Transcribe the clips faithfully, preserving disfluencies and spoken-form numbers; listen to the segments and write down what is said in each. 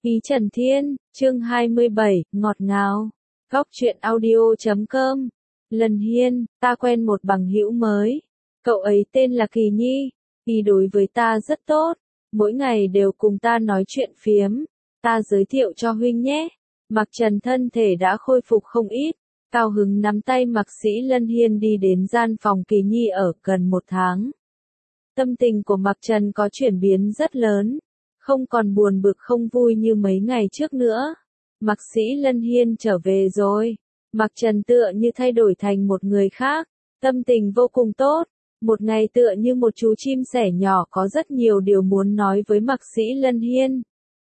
Ý Trần Thiên, chương hai mươi bảy, ngọt ngào. Góc truyện audio chấm com. Lần Hiên, ta quen một bằng hữu mới. Cậu ấy tên là Kỳ Nhi. Kỳ đối với ta rất tốt. Mỗi ngày đều cùng ta nói chuyện phiếm. Ta giới thiệu cho huynh nhé. Mạc Trần thân thể đã khôi phục không ít. Cao hứng nắm tay Mạc Sĩ Lân Hiên đi đến gian phòng Kỳ Nhi ở gần một tháng. Tâm tình của Mạc Trần có chuyển biến rất lớn. Không còn buồn bực không vui như mấy ngày trước nữa. Mạc Sĩ Lân Hiên trở về rồi. Mạc Trần tựa như thay đổi thành một người khác. Tâm tình vô cùng tốt. Một ngày tựa như một chú chim sẻ nhỏ có rất nhiều điều muốn nói với Mạc Sĩ Lân Hiên.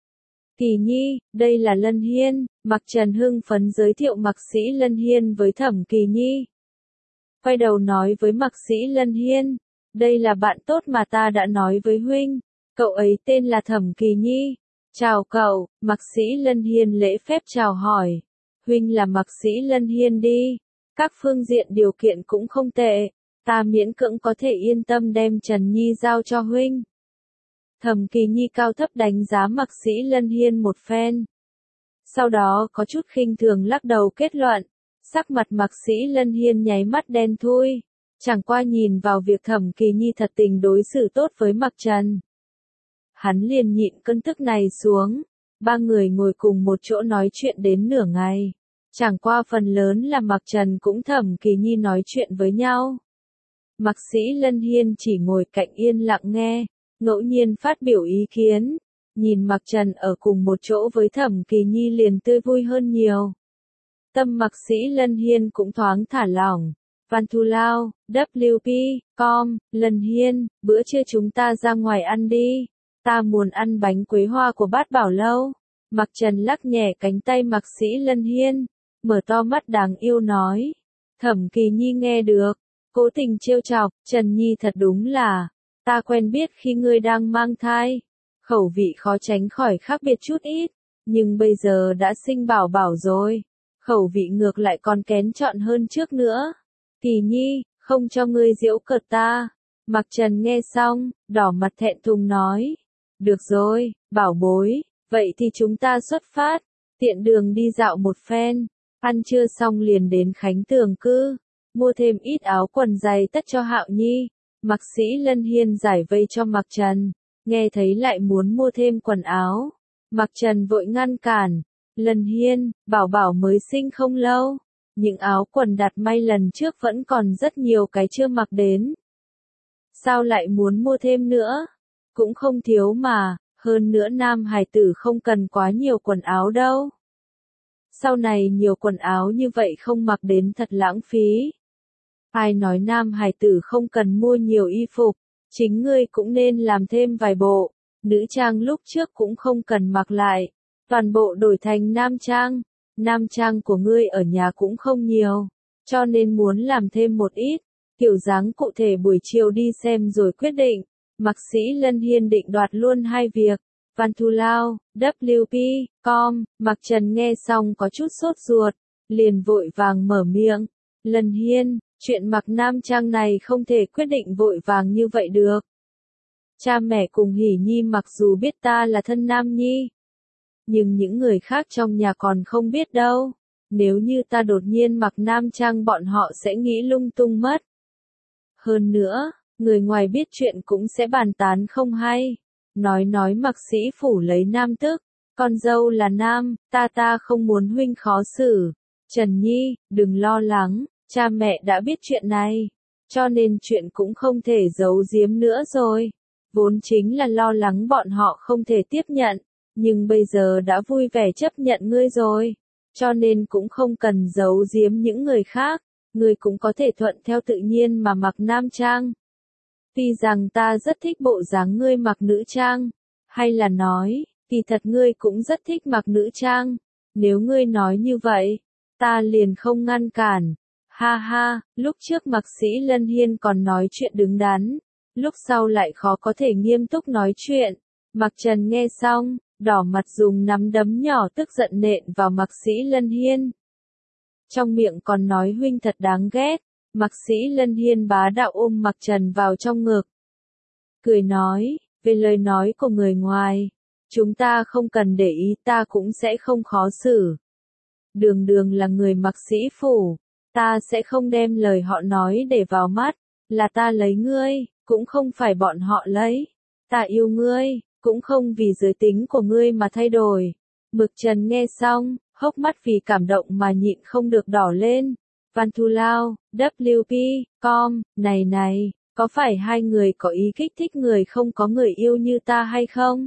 Kỳ Nhi, đây là Lân Hiên. Mạc Trần hưng phấn giới thiệu Mạc Sĩ Lân Hiên với Thẩm Kỳ Nhi. Quay đầu nói với Mạc Sĩ Lân Hiên. Đây là bạn tốt mà ta đã nói với huynh. Cậu ấy tên là Thẩm Kỳ Nhi. Chào cậu. Mạc Sĩ Lân Hiên lễ phép chào hỏi. Huynh là Mạc Sĩ Lân Hiên đi. Các phương diện điều kiện cũng không tệ. Ta miễn cưỡng có thể yên tâm đem Trần Nhi giao cho huynh. Thẩm Kỳ Nhi cao thấp đánh giá Mạc Sĩ Lân Hiên một phen. Sau đó có chút khinh thường lắc đầu kết luận. Sắc mặt Mạc Sĩ Lân Hiên nháy mắt đen thui. Chẳng qua nhìn vào việc Thẩm Kỳ Nhi thật tình đối xử tốt với Mạc Trần. Hắn liền nhịn cơn tức này xuống. Ba người ngồi cùng một chỗ nói chuyện đến nửa ngày. Chẳng qua phần lớn là Mạc Trần cũng Thẩm Kỳ Nhi nói chuyện với nhau. Mạc Sĩ Lân Hiên chỉ ngồi cạnh yên lặng nghe, ngẫu nhiên phát biểu ý kiến. Nhìn Mạc Trần ở cùng một chỗ với Thẩm Kỳ Nhi liền tươi vui hơn nhiều. Tâm Mạc Sĩ Lân Hiên cũng thoáng thả lỏng. Văn Thù Lao, W P, com, Lân Hiên, bữa trưa chúng ta ra ngoài ăn đi. Ta muốn ăn bánh quế hoa của Bát Bảo Lâu. Mạc Trần lắc nhẹ cánh tay Mạc Sĩ Lân Hiên, mở to mắt đáng yêu nói. Thẩm Kỳ Nhi nghe được, cố tình trêu chọc, Trần Nhi thật đúng là, ta quen biết khi ngươi đang mang thai. Khẩu vị khó tránh khỏi khác biệt chút ít, nhưng bây giờ đã sinh bảo bảo rồi. Khẩu vị ngược lại còn kén chọn hơn trước nữa. Kỳ Nhi, không cho ngươi giễu cợt ta. Mạc Trần nghe xong, đỏ mặt thẹn thùng nói. Được rồi, bảo bối, vậy thì chúng ta xuất phát, tiện đường đi dạo một phen, ăn trưa xong liền đến Khánh Tường cư, mua thêm ít áo quần giày tất cho Hạo Nhi. Mạc Sĩ Lân Hiên giải vây cho Mạc Trần, nghe thấy lại muốn mua thêm quần áo. Mạc Trần vội ngăn cản, Lân Hiên, bảo bảo mới sinh không lâu, những áo quần đặt may lần trước vẫn còn rất nhiều cái chưa mặc đến. Sao lại muốn mua thêm nữa? Cũng không thiếu mà, hơn nữa nam hài tử không cần quá nhiều quần áo đâu. Sau này nhiều quần áo như vậy không mặc đến thật lãng phí. Ai nói nam hài tử không cần mua nhiều y phục, chính ngươi cũng nên làm thêm vài bộ, nữ trang lúc trước cũng không cần mặc lại, toàn bộ đổi thành nam trang, nam trang của ngươi ở nhà cũng không nhiều, cho nên muốn làm thêm một ít, kiểu dáng cụ thể buổi chiều đi xem rồi quyết định. Mạc Sĩ Lân Hiên định đoạt luôn hai việc. Văn Thù Lao, W P, com, Mạc Trần nghe xong có chút sốt ruột, liền vội vàng mở miệng. Lân Hiên, chuyện mặc nam trang này không thể quyết định vội vàng như vậy được. Cha mẹ cùng Hỉ Nhi mặc dù biết ta là thân nam nhi, nhưng những người khác trong nhà còn không biết đâu. Nếu như ta đột nhiên mặc nam trang bọn họ sẽ nghĩ lung tung mất. Hơn nữa, người ngoài biết chuyện cũng sẽ bàn tán không hay. Nói nói Mạc Sĩ phủ lấy nam tức, con dâu là nam, ta ta không muốn huynh khó xử. Trần Nhi, đừng lo lắng, cha mẹ đã biết chuyện này, cho nên chuyện cũng không thể giấu giếm nữa rồi. Vốn chính là lo lắng bọn họ không thể tiếp nhận, nhưng bây giờ đã vui vẻ chấp nhận ngươi rồi, cho nên cũng không cần giấu giếm những người khác, ngươi cũng có thể thuận theo tự nhiên mà mặc nam trang. Tuy rằng ta rất thích bộ dáng ngươi mặc nữ trang, hay là nói, kỳ thật ngươi cũng rất thích mặc nữ trang, nếu ngươi nói như vậy, ta liền không ngăn cản. Ha ha, lúc trước Mạc Sĩ Lân Hiên còn nói chuyện đứng đắn, lúc sau lại khó có thể nghiêm túc nói chuyện. Mạc Trần nghe xong, đỏ mặt dùng nắm đấm nhỏ tức giận nện vào Mạc Sĩ Lân Hiên. Trong miệng còn nói huynh thật đáng ghét. Mạc Sĩ Lân Hiên bá đạo ôm Mạc Trần vào trong ngực. Cười nói, về lời nói của người ngoài, Chúng ta không cần để ý, ta cũng sẽ không khó xử. Đường đường là người mặc sĩ phủ, ta sẽ không đem lời họ nói để vào mắt, là ta lấy ngươi, cũng không phải bọn họ lấy. Ta yêu ngươi, cũng không vì giới tính của ngươi mà thay đổi. Mực Trần nghe xong, hốc mắt vì cảm động mà nhịn không được đỏ lên. Văn Thù Lao, W P, com, này này, có phải hai người có ý kích thích người không có người yêu như ta hay không?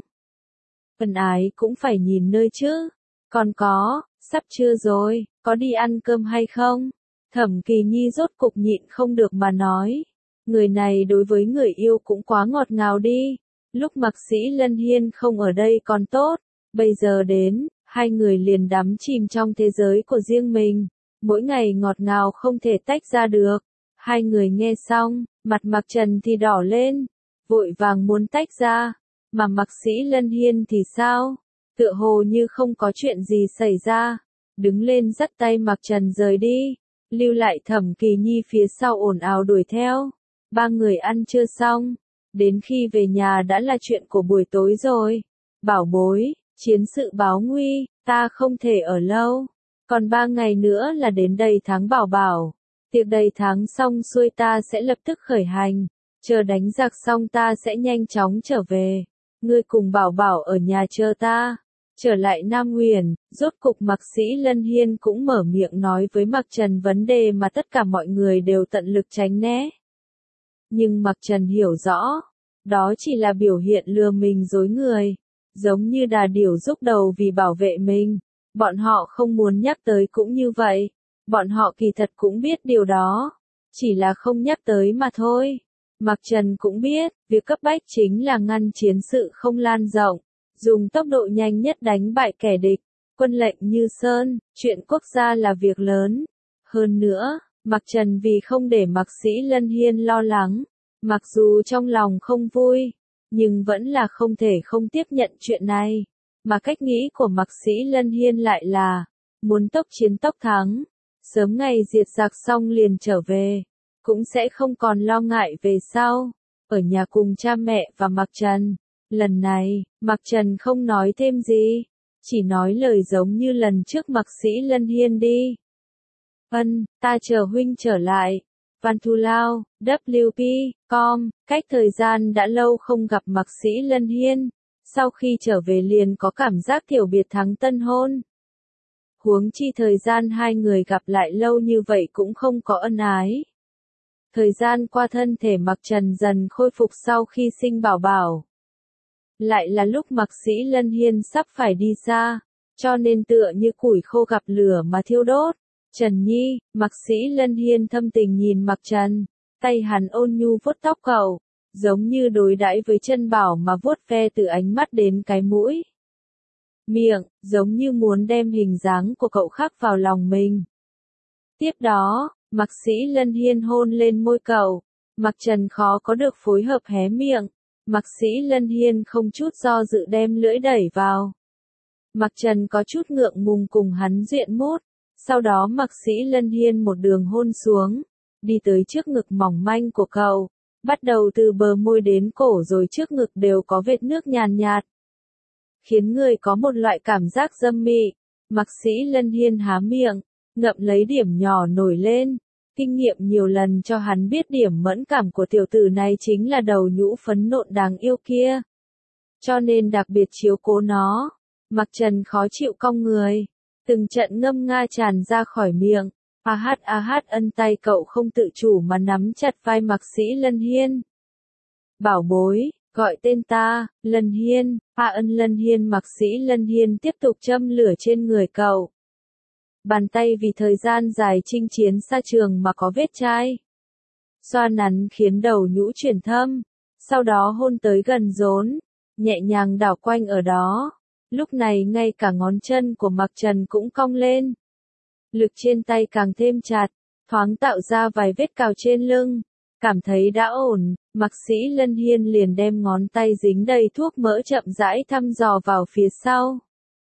Ân ái cũng phải nhìn nơi chứ. Còn có, sắp trưa rồi, có đi ăn cơm hay không? Thẩm Kỳ Nhi rốt cục nhịn không được mà nói. Người này đối với người yêu cũng quá ngọt ngào đi. Lúc Mạc Sĩ Lân Hiên không ở đây còn tốt. Bây giờ đến, hai người liền đắm chìm trong thế giới của riêng mình. Mỗi ngày ngọt ngào không thể tách ra được. Hai người nghe xong, mặt Mạc Trần thì đỏ lên. Vội vàng muốn tách ra. Mà Mạc Sĩ Lân Hiên thì sao? Tựa hồ như không có chuyện gì xảy ra. Đứng lên dắt tay Mạc Trần rời đi. Lưu lại Thẩm Kỳ Nhi phía sau ồn ào đuổi theo. Ba người ăn trưa xong. Đến khi về nhà đã là chuyện của buổi tối rồi. Bảo bối, chiến sự báo nguy, ta không thể ở lâu. Còn ba ngày nữa là đến đầy tháng Bảo Bảo. Tiệc đầy tháng xong xuôi ta sẽ lập tức khởi hành. Chờ đánh giặc xong ta sẽ nhanh chóng trở về. Ngươi cùng Bảo Bảo ở nhà chờ ta. Trở lại Nam Huyền, rốt cục Mạc Sĩ Lân Hiên cũng mở miệng nói với Mạc Trần vấn đề mà tất cả mọi người đều tận lực tránh né. Nhưng Mạc Trần hiểu rõ, đó chỉ là biểu hiện lừa mình dối người, giống như đà điểu rúc đầu vì bảo vệ mình. Bọn họ không muốn nhắc tới cũng như vậy, bọn họ kỳ thật cũng biết điều đó, chỉ là không nhắc tới mà thôi. Mạc Trần cũng biết, việc cấp bách chính là ngăn chiến sự không lan rộng, dùng tốc độ nhanh nhất đánh bại kẻ địch, quân lệnh như sơn, chuyện quốc gia là việc lớn. Hơn nữa, Mạc Trần vì không để Mạc Sĩ Lân Hiên lo lắng, mặc dù trong lòng không vui, nhưng vẫn là không thể không tiếp nhận chuyện này. Mà cách nghĩ của Mạc Sĩ Lân Hiên lại là, muốn tốc chiến tốc thắng, sớm ngày diệt giặc xong liền trở về, cũng sẽ không còn lo ngại về sau, ở nhà cùng cha mẹ và Mạc Trần. Lần này, Mạc Trần không nói thêm gì, chỉ nói lời giống như lần trước Mạc Sĩ Lân Hiên đi. Ân, ta chờ huynh trở lại. Văn Thù Lao, W P, com, cách thời gian đã lâu không gặp Mạc Sĩ Lân Hiên, sau khi trở về liền có cảm giác tiểu biệt thắng tân hôn. Huống chi thời gian hai người gặp lại lâu như vậy cũng không có ân ái. Thời gian qua thân thể Mạc Trần dần khôi phục sau khi sinh Bảo Bảo. Lại là lúc Mạc Sĩ Lân Hiên sắp phải đi xa, cho nên tựa như củi khô gặp lửa mà thiêu đốt. Trần Nhi, Mạc Sĩ Lân Hiên thâm tình nhìn Mạc Trần, tay hắn ôn nhu vuốt tóc cậu, giống như đối đãi với chân bảo mà vuốt ve từ ánh mắt đến cái mũi. Miệng, giống như muốn đem hình dáng của cậu khắc vào lòng mình. Tiếp đó, Mạc Sĩ Lân Hiên hôn lên môi cậu, Mạc Trần khó có được phối hợp hé miệng, Mạc Sĩ Lân Hiên không chút do dự đem lưỡi đẩy vào. Mạc Trần có chút ngượng ngùng cùng hắn duyện mút. Sau đó Mạc Sĩ Lân Hiên một đường hôn xuống, đi tới trước ngực mỏng manh của cậu, bắt đầu từ bờ môi đến cổ rồi trước ngực đều có vệt nước nhàn nhạt, khiến người có một loại cảm giác dâm mị. Mạc Sĩ Lân Hiên há miệng, ngậm lấy điểm nhỏ nổi lên, kinh nghiệm nhiều lần cho hắn biết điểm mẫn cảm của tiểu tử này chính là đầu nhũ phấn nộn đáng yêu kia. Cho nên đặc biệt chiếu cố nó. Mạc Trần khó chịu cong người. Từng trận ngâm nga tràn ra khỏi miệng, a hát a hát ân tay cậu không tự chủ mà nắm chặt vai Mạc Sĩ Lân Hiên. Bảo bối, gọi tên ta, Lân Hiên, a ân Lân Hiên. Mạc Sĩ Lân Hiên tiếp tục châm lửa trên người cậu. Bàn tay vì thời gian dài chinh chiến xa trường mà có vết chai. Xoa nắn khiến đầu nhũ chuyển thâm, sau đó hôn tới gần rốn, nhẹ nhàng đảo quanh ở đó. Lúc này ngay cả ngón chân của Mạc Trần cũng cong lên. Lực trên tay càng thêm chặt, thoáng tạo ra vài vết cào trên lưng. Cảm thấy đã ổn, Mạc Sĩ Lân Hiên liền đem ngón tay dính đầy thuốc mỡ chậm rãi thăm dò vào phía sau.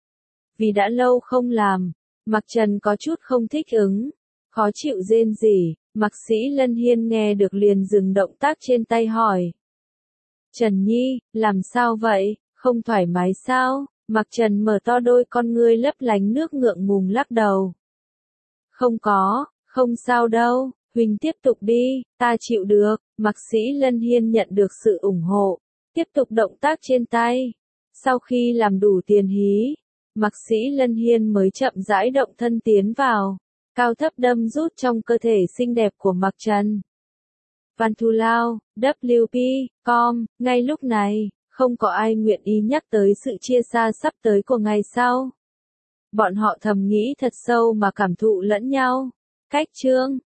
Vì đã lâu không làm, Mạc Trần có chút không thích ứng, khó chịu rên rỉ. Mạc Sĩ Lân Hiên nghe được liền dừng động tác trên tay hỏi. Trần Nhi, làm sao vậy? Không thoải mái sao? Mặc Trần mở to đôi con ngươi lấp lánh nước ngượng ngùng lắc đầu. Không có, không sao đâu, Huỳnh tiếp tục đi, ta chịu được. Mạc Sĩ Lân Hiên nhận được sự ủng hộ, tiếp tục động tác trên tay. Sau khi làm đủ tiền hí, Mạc Sĩ Lân Hiên mới chậm rãi động thân tiến vào, cao thấp đâm rút trong cơ thể xinh đẹp của Mạc Trần. Văn Thù Lao, W P, com, ngay lúc này, không có ai nguyện ý nhắc tới sự chia xa sắp tới của ngày sau. Bọn họ thầm nghĩ thật sâu mà cảm thụ lẫn nhau. Cách chương